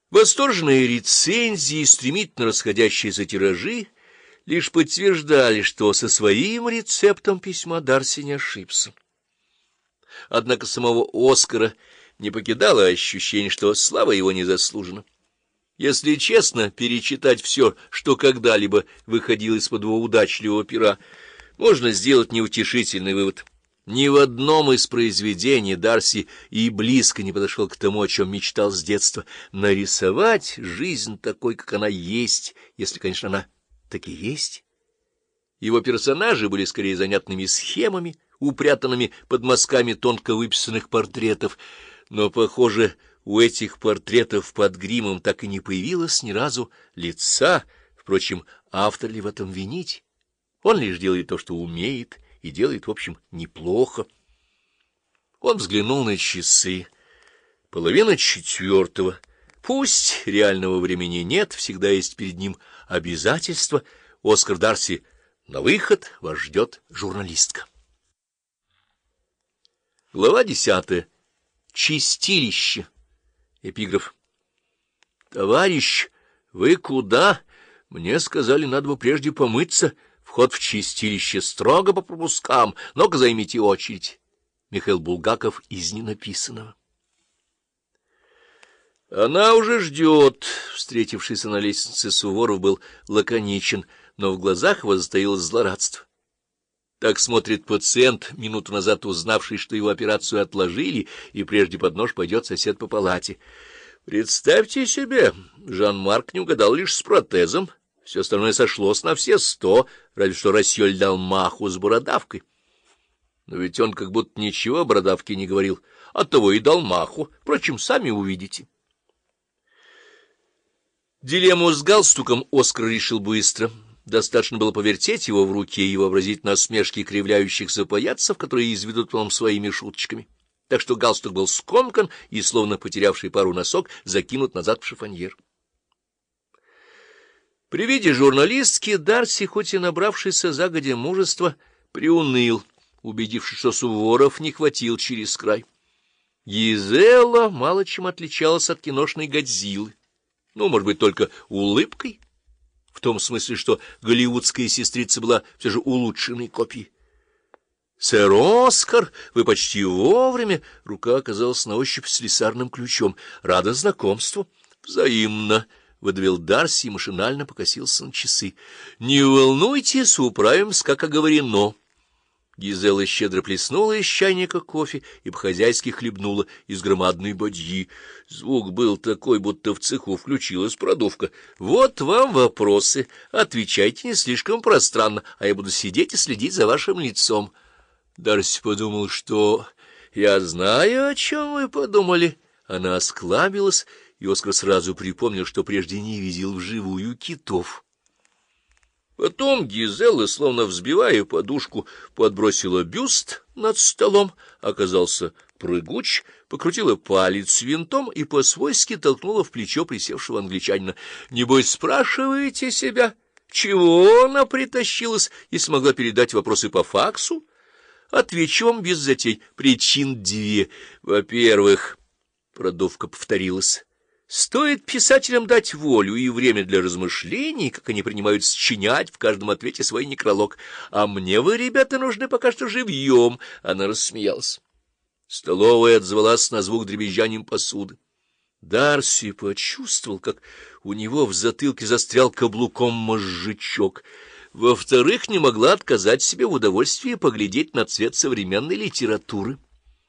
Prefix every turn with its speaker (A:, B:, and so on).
A: Восторженные рецензии и стремительно расходящиеся тиражи лишь подтверждали, что со своим рецептом письма Дарси не ошибся. Однако самого Оскара не покидало ощущение, что слава его не заслужена. Если честно перечитать все, что когда-либо выходило из-под его удачливого пера, можно сделать неутешительный вывод. Ни в одном из произведений Дарси и близко не подошел к тому, о чем мечтал с детства — нарисовать жизнь такой, как она есть, если, конечно, она таки есть. Его персонажи были скорее занятными схемами, упрятанными под мазками тонко выписанных портретов, но, похоже, у этих портретов под гримом так и не появилось ни разу лица. Впрочем, автор ли в этом винить? Он лишь делает то, что умеет, и делает, в общем, неплохо. Он взглянул на часы. 3:30. Пусть реального времени нет, всегда есть перед ним обязательства. Оскар Дарси на выход, вас ждет журналистка. Глава 10. Чистилище. Эпиграф. «Товарищ, вы куда? Мне сказали, надо бы прежде помыться. Вход в чистилище строго по пропускам. Ну-ка, займите очередь». Михаил Булгаков из ненаписанного. «Она уже ждет». Встретившийся на лестнице Суворов был лаконичен, но в глазах его затаилось злорадство. Так смотрит пациент, минуту назад узнавший, что его операцию отложили, и прежде под нож пойдет сосед по палате. Представьте себе, Жан-Марк не угадал лишь с протезом, все остальное сошлось на все 100, разве что Рассьоль дал маху с бородавкой. Но ведь он как будто ничего о бородавке не говорил, оттого и дал маху, впрочем, сами увидите. Дилемму с галстуком Оскар решил быстро. Достаточно было повертеть его в руке и вообразить насмешки кривляющихся паяцев, которые изведут вам своими шуточками. Так что галстук был скомкан и, словно потерявший пару носок, закинут назад в шифоньер. При виде журналистки Дарси, хоть и набравшийся загодя мужества, приуныл, убедившись, что Суворов не хватил через край. Гизела мало чем отличалась от киношной Годзиллы. Ну, может быть, только улыбкой, в том смысле, что голливудская сестрица была все же улучшенной копией. — Сэр Оскар, вы почти вовремя. Рука оказалась на ощупь слесарным ключом. Рада знакомству. — Взаимно, — выдавил Дарси и машинально покосился на часы. — Не волнуйтесь, управимся, как оговорено. Гизела щедро плеснула из чайника кофе и по-хозяйски хлебнула из громадной бадьи. Звук был такой, будто в цеху включилась продувка. — Вот вам вопросы. Отвечайте не слишком пространно, а я буду сидеть и следить за вашим лицом. Дарси подумал, что... — Я знаю, о чем вы подумали. Она осклабилась, и Оскар сразу припомнил, что прежде не видел вживую китов. Потом Гизела, словно взбивая подушку, подбросила бюст над столом, оказался прыгуч, покрутила палец винтом и по-свойски толкнула в плечо присевшего англичанина. — Небось, спрашиваете себя, чего она притащилась и смогла передать вопросы по факсу? Отвечу вам без затей. Причин две. Во-первых, продувка повторилась, стоит писателям дать волю и время для размышлений, как они принимают сочинять в каждом ответе свой некролог. А мне вы, ребята, нужны пока что живьем. Она рассмеялась. Столовая отзвалась на звук дребезжанием посуды. Дарси почувствовал, как у него в затылке застрял каблуком мозжечок. Во-вторых, не могла отказать себе в удовольствии поглядеть на цвет современной литературы.